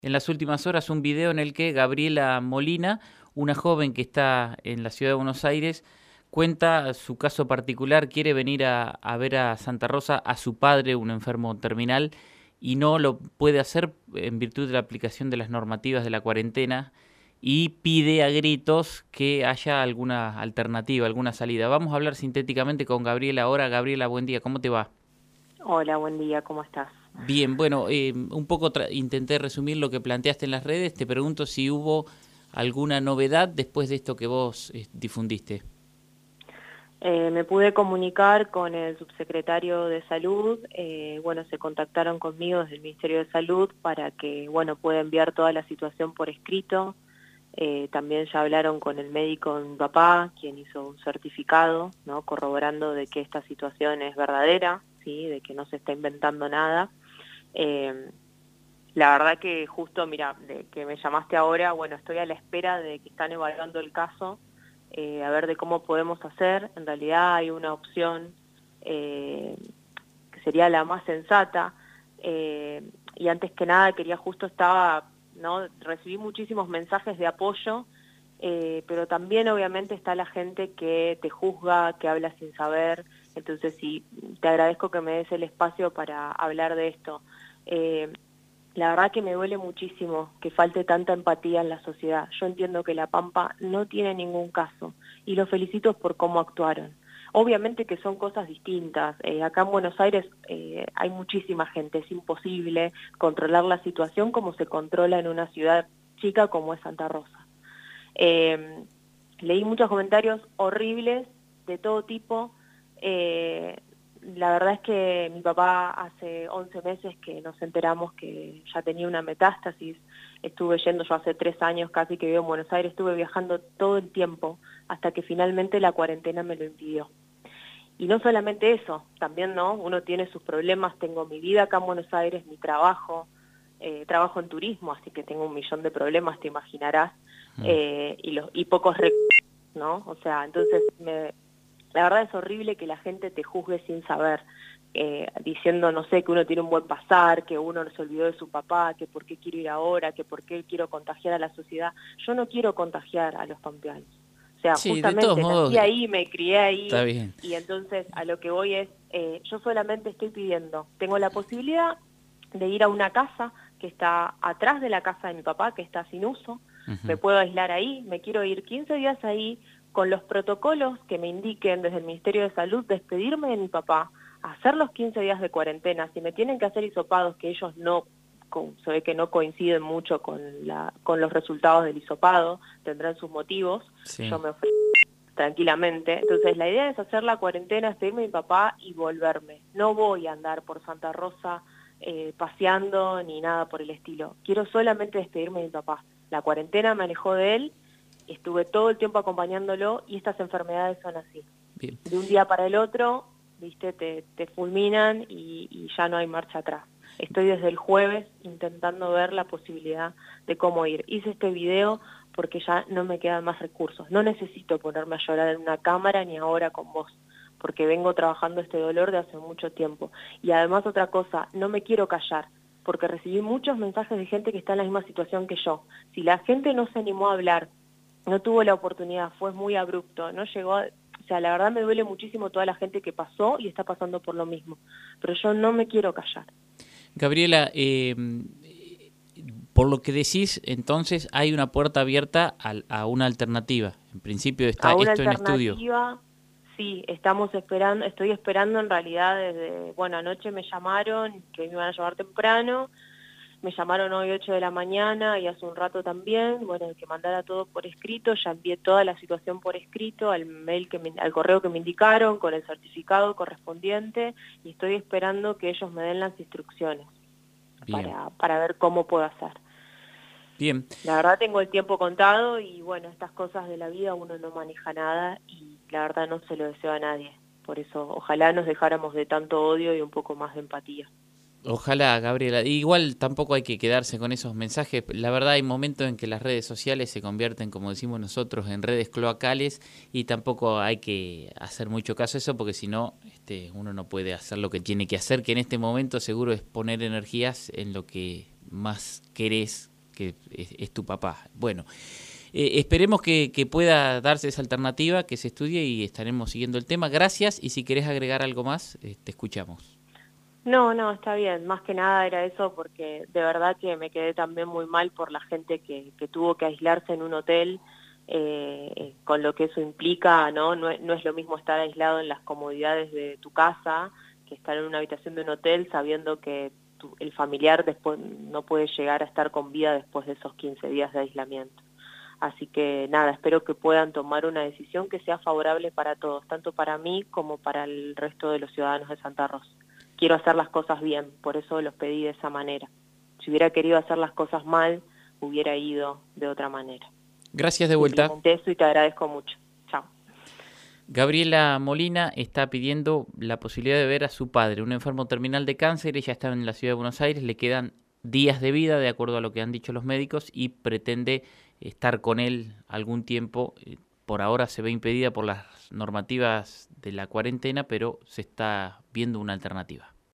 en las últimas horas un video en el que Gabriela Molina, una joven que está en la ciudad de Buenos Aires, cuenta su caso particular, quiere venir a ver a Santa Rosa a su padre, un enfermo terminal, y no lo puede hacer en virtud de la aplicación de las normativas de la cuarentena y pide a gritos que haya alguna alternativa, alguna salida. Vamos a hablar sintéticamente con Gabriela ahora. Gabriela, buen día, ¿cómo te va? Hola, buen día, ¿cómo estás? Bien, bueno, un poco intenté resumir lo que planteaste en las redes. Te pregunto si hubo alguna novedad después de esto que vos difundiste. Me pude comunicar con el subsecretario de Salud, bueno, se contactaron conmigo desde el Ministerio de Salud para que, bueno, pueda enviar toda la situación por escrito. También ya hablaron con el médico de mi papá, quien hizo un certificado, ¿no? Corroborando de que esta situación es verdadera, ¿sí? De que no se está inventando nada. Eh, la verdad que justo, mira, de que me llamaste ahora, bueno, estoy a la espera de que están evaluando el caso, a ver de cómo podemos hacer. En realidad hay una opción eh, que sería la más sensata, y antes que nada quería justo ¿no? Recibí muchísimos mensajes de apoyo, pero también obviamente está la gente que te juzga, que habla sin saber. Entonces sí, te agradezco que me des el espacio para hablar de esto. Eh, la verdad que me duele muchísimo que falte tanta empatía en la sociedad. Yo entiendo que La Pampa no tiene ningún caso y los felicito por cómo actuaron. Obviamente que son cosas distintas. Acá en Buenos Aires hay muchísima gente, es imposible controlar la situación como se controla en una ciudad chica como es Santa Rosa. Eh, Leí muchos comentarios horribles de todo tipo. Eh, la verdad es que mi papá hace 11 meses que nos enteramos que ya tenía una metástasis. Estuve yendo, yo hace 3 años casi que vivo en Buenos Aires, estuve viajando todo el tiempo hasta que finalmente la cuarentena me lo impidió. Y no solamente eso, también no, uno tiene sus problemas. Tengo mi vida acá en Buenos Aires, mi trabajo, trabajo en turismo, así que tengo un millón de problemas, te imaginarás, Mm. y pocos recursos, ¿no? O sea, entonces la verdad es horrible que la gente te juzgue sin saber, diciendo, no sé, que uno tiene un buen pasar, que uno se olvidó de su papá, que por qué quiero ir ahora, que por qué quiero contagiar a la sociedad. Yo no quiero contagiar a los pampeanos. O sea, Sí, de todos justamente modos, nací ahí, me crié está ahí, bien. y entonces a lo que voy es, yo solamente estoy pidiendo, tengo la posibilidad de ir a una casa que está atrás de la casa de mi papá, que está sin uso, me Ujú. puedo aislar ahí, me quiero ir 15 días ahí, con los protocolos que me indiquen desde el Ministerio de Salud, despedirme de mi papá, hacer los 15 días de cuarentena. Si me tienen que hacer hisopados, que ellos no, se ve que no coinciden mucho con los resultados del hisopado, tendrán sus motivos, yo Sí. me ofrezco tranquilamente. Entonces la idea es hacer la cuarentena, despedirme de mi papá y volverme. No voy a andar por Santa Rosa paseando ni nada por el estilo. Quiero solamente despedirme de mi papá. La cuarentena me alejó de él, estuve todo el tiempo acompañándolo, y estas enfermedades son así. Bien. De un día para el otro, viste, te fulminan y ya no hay marcha atrás. Estoy desde el jueves intentando ver la posibilidad de cómo ir. Hice este video porque ya no me quedan más recursos. No necesito ponerme a llorar en una cámara ni ahora con vos, porque vengo trabajando este dolor de hace mucho tiempo. Y además otra cosa, no me quiero callar, porque recibí muchos mensajes de gente que está en la misma situación que yo. Si la gente no se animó a hablar, no tuvo la oportunidad, fue muy abrupto, no llegó o sea, la verdad me duele muchísimo toda la gente que pasó y está pasando por lo mismo, pero yo no me quiero callar. Gabriela, por lo que decís, entonces hay una puerta abierta a una alternativa. En principio está A una esto en estudio. alternativa, sí, estamos esperando, estoy esperando en realidad desde, bueno, anoche me llamaron, que me iban a llamar temprano. Me llamaron hoy 8 de la mañana y hace un rato también, bueno, que mandara todo por escrito. Ya envié toda la situación por escrito al mail al correo que me indicaron, con el certificado correspondiente, y estoy esperando que ellos me den las instrucciones Bien, para ver cómo puedo hacer. bien. La verdad tengo el tiempo contado y bueno, estas cosas de la vida uno no maneja nada y la verdad no se lo deseo a nadie. Por eso ojalá nos dejáramos de tanto odio y un poco más de empatía. Ojalá, Gabriela. Igual tampoco hay que quedarse con esos mensajes. La verdad hay momentos en que las redes sociales se convierten, como decimos nosotros, en redes cloacales y tampoco hay que hacer mucho caso a eso porque si no, uno no puede hacer lo que tiene que hacer, que en este momento seguro es poner energías en lo que más querés que es tu papá. Bueno, esperemos que pueda darse esa alternativa, que se estudie y estaremos siguiendo el tema. Gracias, y si querés agregar algo más, te escuchamos. No, no, está bien. Más que nada era eso porque de verdad que me quedé también muy mal por la gente que tuvo que aislarse en un hotel, con lo que eso implica, ¿no? No es lo mismo estar aislado en las comodidades de tu casa que estar en una habitación de un hotel sabiendo que el familiar después no puede llegar a estar con vida después de esos 15 días de aislamiento. Así que nada, espero que puedan tomar una decisión que sea favorable para todos, tanto para mí como para el resto de los ciudadanos de Santa Rosa. Quiero hacer las cosas bien, por eso los pedí de esa manera. Si hubiera querido hacer las cosas mal, hubiera ido de otra manera. Gracias de vuelta. Simplemente eso, y te agradezco mucho. Chao. Gabriela Molina está pidiendo la posibilidad de ver a su padre, un enfermo terminal de cáncer. Ella está en la ciudad de Buenos Aires, le quedan días de vida de acuerdo a lo que han dicho los médicos y pretende estar con él algún tiempo. Por ahora se ve impedida por las normativas de la cuarentena, pero se está viendo una alternativa.